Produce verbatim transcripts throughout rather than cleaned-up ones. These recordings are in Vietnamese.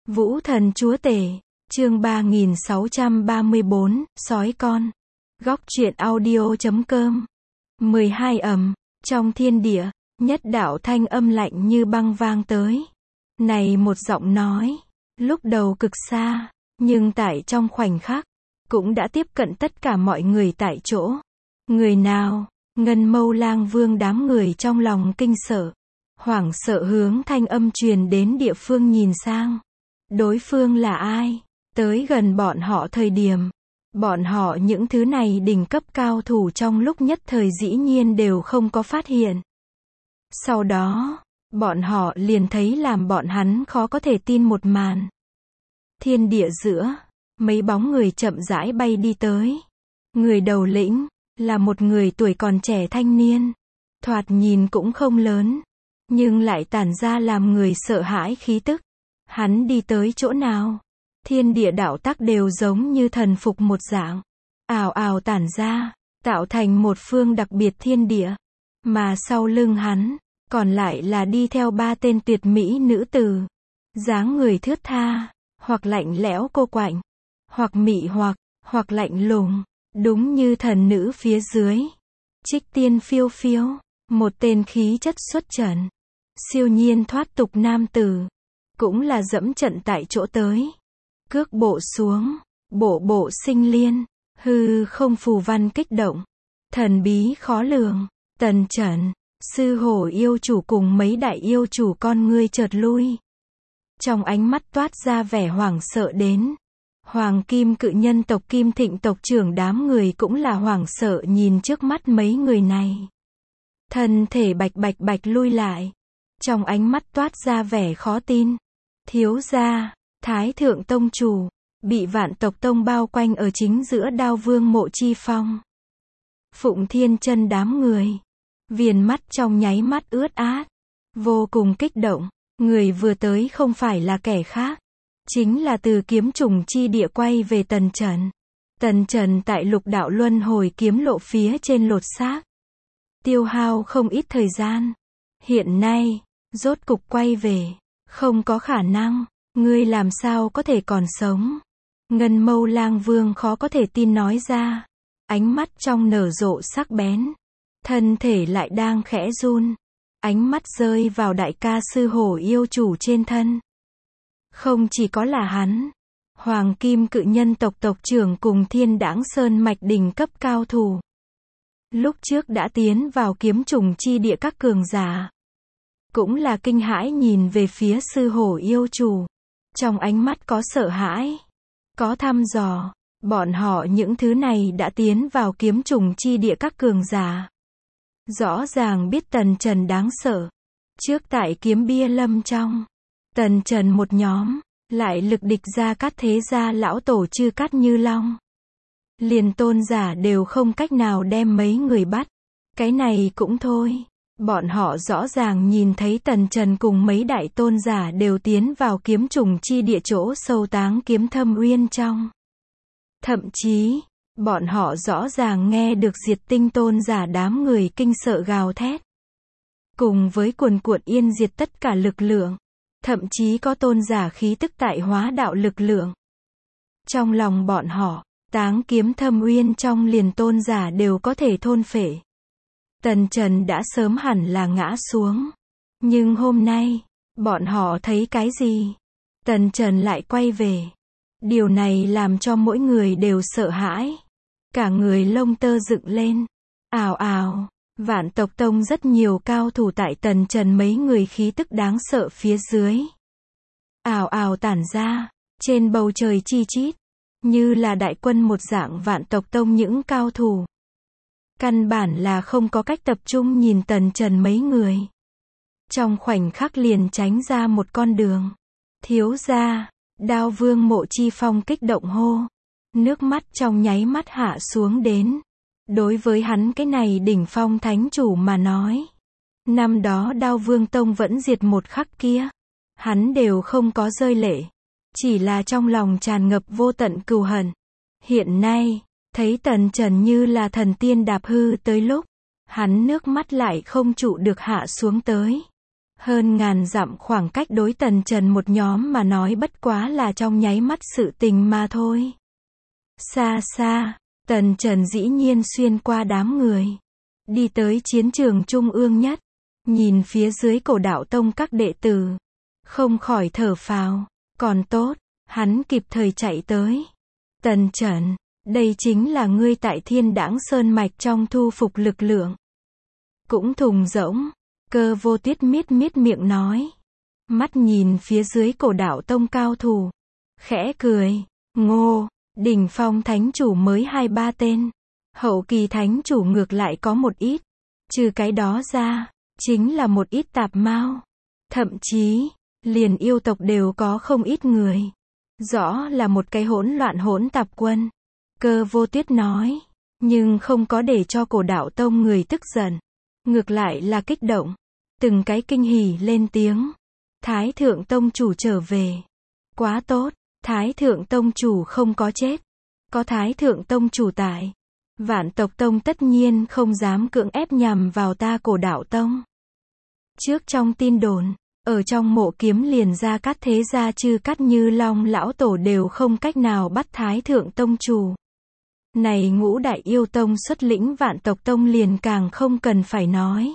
Vũ thần chúa tể, chương ba nghìn sáu trăm ba mươi bốn, sói con. Góc truyện audio chấm com. mười hai ầm, trong thiên địa, nhất đạo thanh âm lạnh như băng vang tới. Này một giọng nói, lúc đầu cực xa, nhưng tại trong khoảnh khắc, cũng đã tiếp cận tất cả mọi người tại chỗ. Người nào? Ngân Mâu Lang Vương đám người trong lòng kinh sợ, hoảng sợ hướng thanh âm truyền đến địa phương nhìn sang. Đối phương là ai? Tới gần bọn họ thời điểm, bọn họ những thứ này đỉnh cấp cao thủ trong lúc nhất thời dĩ nhiên đều không có phát hiện. Sau đó, bọn họ liền thấy làm bọn hắn khó có thể tin một màn. Thiên địa giữa, mấy bóng người chậm rãi bay đi tới. Người đầu lĩnh, là một người tuổi còn trẻ thanh niên. Thoạt nhìn cũng không lớn, nhưng lại tản ra làm người sợ hãi khí tức. Hắn đi tới chỗ nào, thiên địa đạo tắc đều giống như thần phục một dạng, ào ào tản ra, tạo thành một phương đặc biệt thiên địa. Mà sau lưng hắn, còn lại là đi theo ba tên tuyệt mỹ nữ tử. Dáng người thướt tha, hoặc lạnh lẽo cô quạnh, hoặc mị hoặc, hoặc lạnh lùng, đúng như thần nữ phía dưới. Trích tiên phiêu phiêu, một tên khí chất xuất trần, siêu nhiên thoát tục nam tử. Cũng là dẫm trận tại chỗ tới. Cước bộ xuống, bộ bộ sinh liên, hư không phù văn kích động. Thần bí khó lường, Tần Trần, sư hổ yêu chủ cùng mấy đại yêu chủ con ngươi chợt lui. Trong ánh mắt toát ra vẻ hoảng sợ đến. Hoàng kim cự nhân tộc Kim Thịnh tộc trưởng đám người cũng là hoảng sợ nhìn trước mắt mấy người này. Thân thể bạch bạch bạch lui lại. Trong ánh mắt toát ra vẻ khó tin. Thiếu gia, Thái Thượng Tông Chủ, bị Vạn Tộc Tông bao quanh ở chính giữa Đao Vương Mộ Chi Phong. Phụng Thiên Chân đám người, viền mắt trong nháy mắt ướt át, vô cùng kích động. Người vừa tới không phải là kẻ khác, chính là từ kiếm trùng chi địa quay về Tần Trần. Tần Trần tại lục đạo luân hồi kiếm lộ phía trên lột xác, tiêu hao không ít thời gian. Hiện nay, rốt cục quay về. Không có khả năng, ngươi làm sao có thể còn sống? Ngân Mâu Lang Vương khó có thể tin nói ra. Ánh mắt trong nở rộ sắc bén. Thân thể lại đang khẽ run. Ánh mắt rơi vào đại ca sư hổ yêu chủ trên thân. Không chỉ có là hắn. Hoàng kim cự nhân tộc tộc trưởng cùng Thiên Đãng Sơn mạch đỉnh cấp cao thủ. Lúc trước đã tiến vào kiếm trùng chi địa các cường giả. Cũng là kinh hãi nhìn về phía sư hổ yêu chủ. Trong ánh mắt có sợ hãi, có thăm dò. Bọn họ những thứ này đã tiến vào kiếm trùng chi địa các cường giả. Rõ ràng biết Tần Trần đáng sợ. Trước tại kiếm bia lâm trong, Tần Trần một nhóm, lại lực địch ra Cát thế gia lão tổ Chư Cát Như Long. Liền tôn giả đều không cách nào đem mấy người bắt. Cái này cũng thôi. Bọn họ rõ ràng nhìn thấy Tần Trần cùng mấy đại tôn giả đều tiến vào kiếm trùng chi địa chỗ sâu táng kiếm thâm uyên trong. Thậm chí, bọn họ rõ ràng nghe được diệt tinh tôn giả đám người kinh sợ gào thét. Cùng với cuồn cuộn yên diệt tất cả lực lượng. Thậm chí có tôn giả khí tức tại hóa đạo lực lượng. Trong lòng bọn họ, táng kiếm thâm uyên trong liền tôn giả đều có thể thôn phệ. Tần Trần đã sớm hẳn là ngã xuống. Nhưng hôm nay, bọn họ thấy cái gì? Tần Trần lại quay về. Điều này làm cho mỗi người đều sợ hãi. Cả người lông tơ dựng lên. Ào ào, Vạn Tộc Tông rất nhiều cao thủ tại Tần Trần mấy người khí tức đáng sợ phía dưới. Ào ào tản ra, trên bầu trời chi chít. Như là đại quân một dạng Vạn Tộc Tông những cao thủ. Căn bản là không có cách tập trung nhìn Tần Trần mấy người. Trong khoảnh khắc liền tránh ra một con đường. Thiếu gia, Đao Vương Mộ Chi Phong kích động hô. Nước mắt trong nháy mắt hạ xuống đến. Đối với hắn cái này đỉnh phong thánh chủ mà nói. Năm đó Đao Vương Tông vẫn diệt một khắc kia. Hắn đều không có rơi lệ. Chỉ là trong lòng tràn ngập vô tận cừu hận. Hiện nay, thấy Tần Trần như là thần tiên đạp hư tới lúc, hắn nước mắt lại không trụ được hạ xuống tới. Hơn ngàn dặm khoảng cách đối Tần Trần một nhóm mà nói bất quá là trong nháy mắt sự tình mà thôi. Xa xa, Tần Trần dĩ nhiên xuyên qua đám người, đi tới chiến trường trung ương nhất, nhìn phía dưới Cổ Đạo Tông các đệ tử, không khỏi thở phào, còn tốt, hắn kịp thời chạy tới. Tần Trần, đây chính là ngươi tại Thiên Đãng Sơn mạch trong thu phục lực lượng. Cũng thùng rỗng, Cơ Vô Tuyết miết miết miệng nói. Mắt nhìn phía dưới Cổ Đạo Tông cao thủ, khẽ cười, ngô, đỉnh phong thánh chủ mới hai ba tên, hậu kỳ thánh chủ ngược lại có một ít, trừ cái đó ra, chính là một ít tạp mao. Thậm chí, liền yêu tộc đều có không ít người. Rõ là một cái hỗn loạn hỗn tạp quân. Cơ Vô Tuyết nói, nhưng không có để cho Cổ Đạo Tông người tức giận, ngược lại là kích động, từng cái kinh hỉ lên tiếng. Thái Thượng Tông chủ trở về. Quá tốt, Thái Thượng Tông chủ không có chết. Có Thái Thượng Tông chủ tại, Vạn Tộc Tông tất nhiên không dám cưỡng ép nhằm vào ta Cổ Đạo Tông. Trước trong tin đồn, ở trong mộ kiếm liền ra các thế gia Chư Cát Như Long lão tổ đều không cách nào bắt Thái Thượng Tông chủ. Này Ngũ Đại Yêu Tông xuất lĩnh Vạn Tộc Tông liền càng không cần phải nói.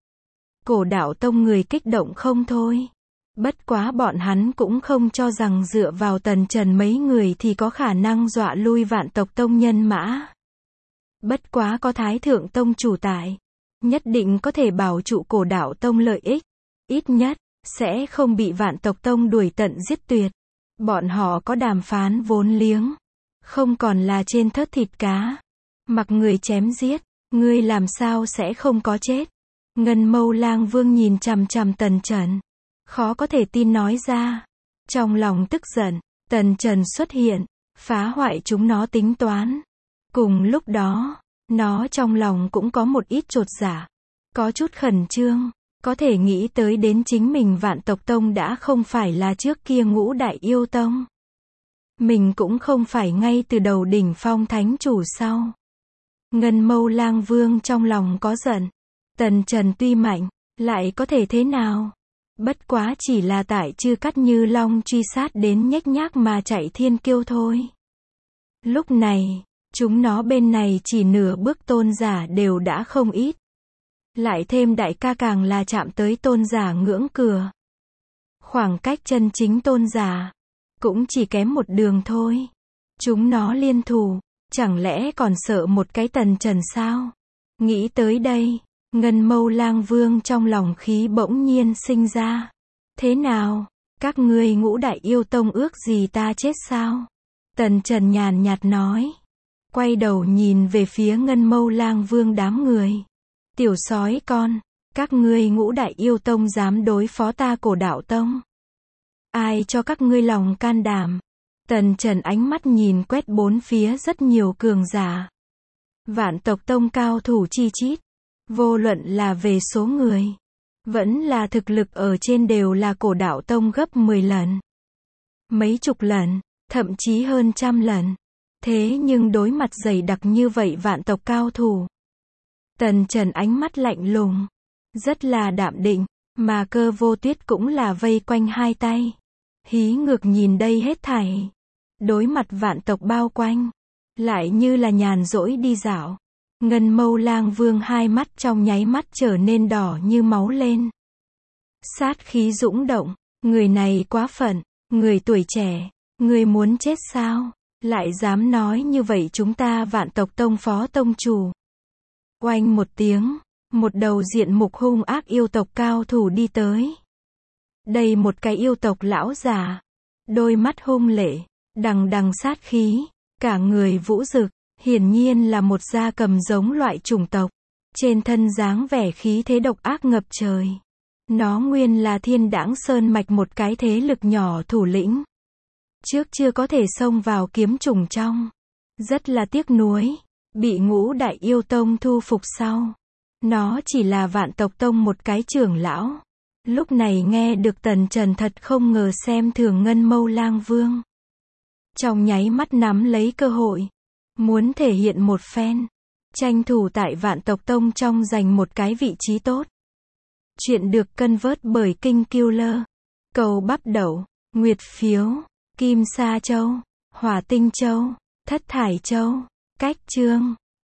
Cổ Đạo Tông người kích động không thôi. Bất quá bọn hắn cũng không cho rằng dựa vào Tần Trần mấy người thì có khả năng dọa lui Vạn Tộc Tông nhân mã. Bất quá có Thái Thượng Tông chủ tại, nhất định có thể bảo trụ Cổ Đạo Tông lợi ích. Ít nhất, sẽ không bị Vạn Tộc Tông đuổi tận giết tuyệt. Bọn họ có đàm phán vốn liếng, không còn là trên thớt thịt cá. Mặc người chém giết, ngươi làm sao sẽ không có chết. Ngân Mâu Lang Vương nhìn chằm chằm Tần Trần, khó có thể tin nói ra. Trong lòng tức giận, Tần Trần xuất hiện, phá hoại chúng nó tính toán. Cùng lúc đó, nó trong lòng cũng có một ít chột dạ, có chút khẩn trương, có thể nghĩ tới đến chính mình Vạn Tộc Tông đã không phải là trước kia Ngũ Đại Yêu Tông. Mình cũng không phải ngay từ đầu đỉnh phong thánh chủ sau. Ngân Mâu Lang Vương trong lòng có giận. Tần Trần tuy mạnh, lại có thể thế nào? Bất quá chỉ là tại Chư Cát Như Long truy sát đến nhếch nhác mà chạy thiên kiêu thôi. Lúc này, chúng nó bên này chỉ nửa bước tôn giả đều đã không ít. Lại thêm đại ca càng là chạm tới tôn giả ngưỡng cửa. Khoảng cách chân chính tôn giả, cũng chỉ kém một đường thôi. Chúng nó liên thủ, chẳng lẽ còn sợ một cái Tần Trần sao? Nghĩ tới đây, Ngân Mâu Lang Vương trong lòng khí bỗng nhiên sinh ra. Thế nào? Các ngươi Ngũ Đại Yêu Tông ước gì ta chết sao? Tần Trần nhàn nhạt nói. Quay đầu nhìn về phía Ngân Mâu Lang Vương đám người. Tiểu sói con, các ngươi Ngũ Đại Yêu Tông dám đối phó ta Cổ Đạo Tông. Ai cho các ngươi lòng can đảm? Tần Trần ánh mắt nhìn quét bốn phía rất nhiều cường giả. Vạn Tộc Tông cao thủ chi chít. Vô luận là về số người, vẫn là thực lực ở trên đều là Cổ Đạo Tông gấp mười lần. Mấy chục lần, thậm chí hơn trăm lần. Thế nhưng đối mặt dày đặc như vậy vạn tộc cao thủ. Tần Trần ánh mắt lạnh lùng, rất là đạm định, mà Cơ Vô Tuyết cũng là vây quanh hai tay. Hí ngược nhìn đây hết thảy. Đối mặt vạn tộc bao quanh, lại như là nhàn rỗi đi dạo. Ngân Mâu Lang Vương hai mắt trong nháy mắt trở nên đỏ như máu lên. Sát khí dũng động, người này quá phận, người tuổi trẻ, người muốn chết sao? Lại dám nói như vậy chúng ta Vạn Tộc Tông phó tông chủ. Oanh một tiếng, một đầu diện mục hung ác yêu tộc cao thủ đi tới. Đây một cái yêu tộc lão già, đôi mắt hung lệ, đằng đằng sát khí, cả người vũ rực, hiển nhiên là một gia cầm giống loại chủng tộc, trên thân dáng vẻ khí thế độc ác ngập trời. Nó nguyên là Thiên Đãng Sơn mạch một cái thế lực nhỏ thủ lĩnh. Trước chưa có thể xông vào kiếm trùng trong. Rất là tiếc nuối, bị Ngũ Đại Yêu Tông thu phục sau. Nó chỉ là Vạn Tộc Tông một cái trưởng lão. Lúc này nghe được Tần Trần thật không ngờ xem thường Ngân Mâu Lang Vương. Trong nháy mắt nắm lấy cơ hội, muốn thể hiện một phen, tranh thủ tại Vạn Tộc Tông trong giành một cái vị trí tốt. Chuyện được cân vớt bởi King Killer. Cầu Bắp Đậu, Nguyệt Phiếu, Kim Sa Châu, Hỏa Tinh Châu, Thất Thải Châu, Cách Chương.